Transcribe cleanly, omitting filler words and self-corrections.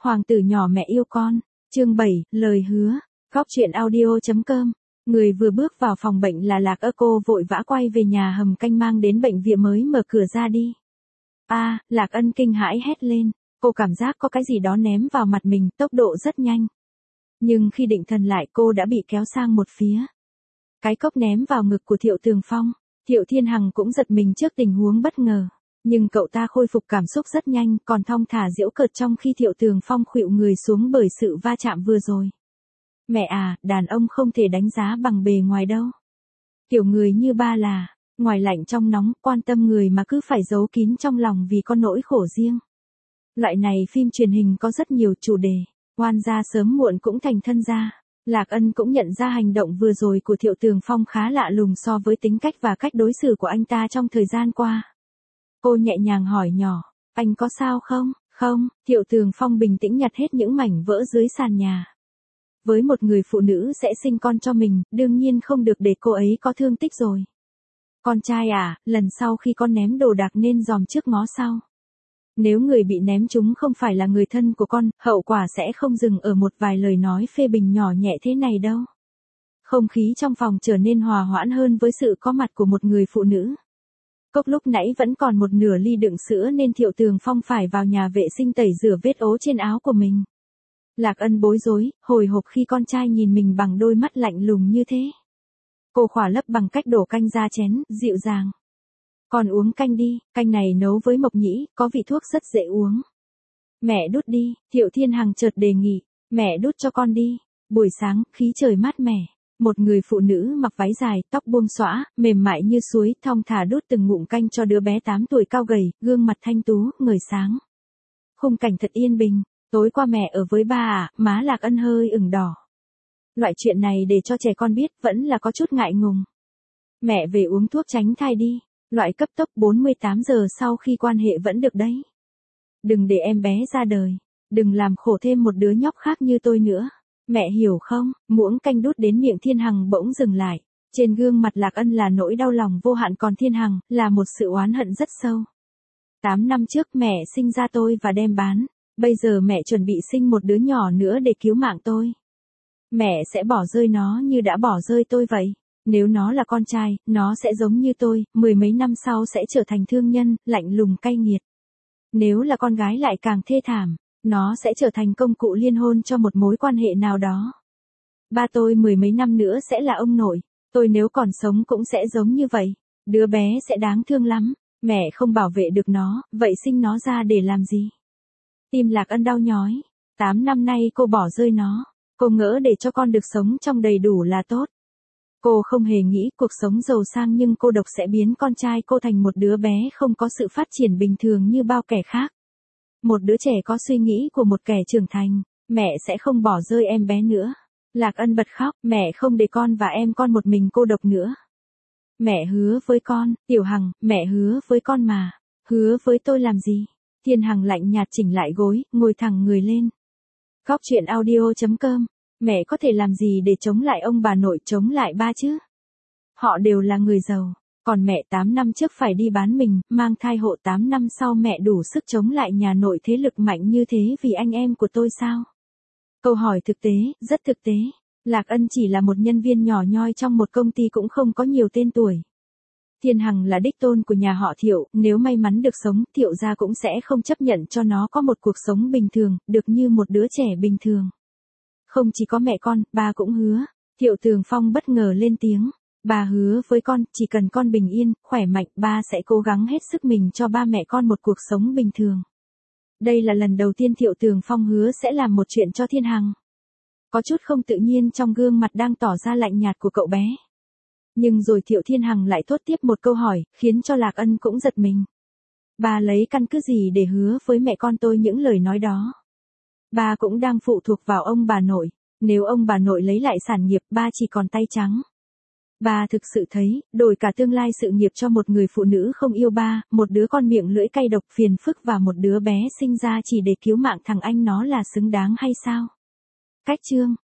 Hoàng tử nhỏ mẹ yêu con. Chương 7, lời hứa. Góc truyện audio.com. Người vừa bước vào phòng bệnh là Lạc Ơ, cô vội vã quay về nhà hầm canh mang đến bệnh viện mới mở cửa ra đi. Lạc Ân kinh hãi hét lên. Cô cảm giác có cái gì đó ném vào mặt mình, tốc độ rất nhanh. Nhưng khi định thần lại cô đã bị kéo sang một phía. Cái cốc ném vào ngực của Thiệu Tường Phong. Thiệu Thiên Hằng cũng giật mình trước tình huống bất ngờ. Nhưng cậu ta khôi phục cảm xúc rất nhanh, còn thong thả giễu cợt trong khi Thiệu Tường Phong khuỵu người xuống bởi sự va chạm vừa rồi. Mẹ à, đàn ông không thể đánh giá bằng bề ngoài đâu. Kiểu người như ba là, ngoài lạnh trong nóng, quan tâm người mà cứ phải giấu kín trong lòng vì có nỗi khổ riêng. Loại này phim truyền hình có rất nhiều chủ đề, oan gia sớm muộn cũng thành thân gia. Lạc Ân cũng nhận ra hành động vừa rồi của Thiệu Tường Phong khá lạ lùng so với tính cách và cách đối xử của anh ta trong thời gian qua. Cô nhẹ nhàng hỏi nhỏ, anh có sao không? Không, Thiệu Tường Phong bình tĩnh nhặt hết những mảnh vỡ dưới sàn nhà. Với một người phụ nữ sẽ sinh con cho mình, đương nhiên không được để cô ấy có thương tích rồi. Con trai à, lần sau khi con ném đồ đạc nên dòm trước ngó sau. Nếu người bị ném chúng không phải là người thân của con, hậu quả sẽ không dừng ở một vài lời nói phê bình nhỏ nhẹ thế này đâu. Không khí trong phòng trở nên hòa hoãn hơn với sự có mặt của một người phụ nữ. Cốc lúc nãy vẫn còn một nửa ly đựng sữa nên Thiệu Tường Phong phải vào nhà vệ sinh tẩy rửa vết ố trên áo của mình. Lạc Ân bối rối, hồi hộp khi con trai nhìn mình bằng đôi mắt lạnh lùng như thế. Cô khỏa lấp bằng cách đổ canh ra chén, dịu dàng. Con uống canh đi, canh này nấu với mộc nhĩ, có vị thuốc rất dễ uống. Mẹ đút đi, Thiệu Thiên Hằng chợt đề nghị, mẹ đút cho con đi. Buổi sáng, khí trời mát mẻ. Một người phụ nữ mặc váy dài, tóc buông xõa, mềm mại như suối, thong thả đút từng ngụm canh cho đứa bé 8 tuổi cao gầy, gương mặt thanh tú, ngời sáng. Khung cảnh thật yên bình. Tối qua mẹ ở với ba à, má Lạc Ân hơi ửng đỏ. Loại chuyện này để cho trẻ con biết vẫn là có chút ngại ngùng. Mẹ về uống thuốc tránh thai đi, loại cấp tốc 48 giờ sau khi quan hệ vẫn được đấy. Đừng để em bé ra đời, đừng làm khổ thêm một đứa nhóc khác như tôi nữa. Mẹ hiểu không? Muỗng canh đút đến miệng Thiên Hằng bỗng dừng lại. Trên gương mặt Lạc Ân là nỗi đau lòng vô hạn, còn Thiên Hằng là một sự oán hận rất sâu. 8 năm trước mẹ sinh ra tôi và đem bán. Bây giờ mẹ chuẩn bị sinh một đứa nhỏ nữa để cứu mạng tôi. Mẹ sẽ bỏ rơi nó như đã bỏ rơi tôi vậy. Nếu nó là con trai, nó sẽ giống như tôi, 10 mấy năm sau sẽ trở thành thương nhân, lạnh lùng cay nghiệt. Nếu là con gái lại càng thê thảm, nó sẽ trở thành công cụ liên hôn cho một mối quan hệ nào đó. Ba tôi 10 mấy năm nữa sẽ là ông nội, tôi nếu còn sống cũng sẽ giống như vậy. Đứa bé sẽ đáng thương lắm, mẹ không bảo vệ được nó, vậy sinh nó ra để làm gì? Tim Lạc Ân đau nhói. 8 năm nay cô bỏ rơi nó. Cô ngỡ để cho con được sống trong đầy đủ là tốt. Cô không hề nghĩ cuộc sống giàu sang nhưng cô độc sẽ biến con trai cô thành một đứa bé không có sự phát triển bình thường như bao kẻ khác. Một đứa trẻ có suy nghĩ của một kẻ trưởng thành. Mẹ sẽ không bỏ rơi em bé nữa. Lạc Ân bật khóc. Mẹ không để con và em con một mình cô độc nữa. Mẹ hứa với con, Tiểu Hằng, mẹ hứa với con mà. Hứa với tôi làm gì? Thiên Hằng lạnh nhạt chỉnh lại gối, ngồi thẳng người lên. Góc truyện audio.com. Mẹ có thể làm gì để chống lại ông bà nội, chống lại ba chứ? Họ đều là người giàu. Còn mẹ 8 năm trước phải đi bán mình, mang thai hộ 8 năm sau mẹ đủ sức chống lại nhà nội thế lực mạnh như thế vì anh em của tôi sao? Câu hỏi thực tế, rất thực tế. Lạc Ân chỉ là một nhân viên nhỏ nhoi trong một công ty cũng không có nhiều tên tuổi. Thiên Hằng là đích tôn của nhà họ Thiệu, nếu may mắn được sống, Thiệu gia cũng sẽ không chấp nhận cho nó có một cuộc sống bình thường, được như một đứa trẻ bình thường. Không chỉ có mẹ con, ba cũng hứa. Thiệu Tường Phong bất ngờ lên tiếng. Ba hứa với con, chỉ cần con bình yên, khỏe mạnh, ba sẽ cố gắng hết sức mình cho ba mẹ con một cuộc sống bình thường. Đây là lần đầu tiên Thiệu Tường Phong hứa sẽ làm một chuyện cho Thiên Hằng. Có chút không tự nhiên trong gương mặt đang tỏ ra lạnh nhạt của cậu bé. Nhưng rồi Thiệu Thiên Hằng lại thốt tiếp một câu hỏi, khiến cho Lạc Ân cũng giật mình. Ba lấy căn cứ gì để hứa với mẹ con tôi những lời nói đó? Ba cũng đang phụ thuộc vào ông bà nội. Nếu ông bà nội lấy lại sản nghiệp, ba chỉ còn tay trắng. Ba thực sự thấy, đổi cả tương lai sự nghiệp cho một người phụ nữ không yêu ba, một đứa con miệng lưỡi cay độc phiền phức và một đứa bé sinh ra chỉ để cứu mạng thằng anh nó là xứng đáng hay sao? Cách chương.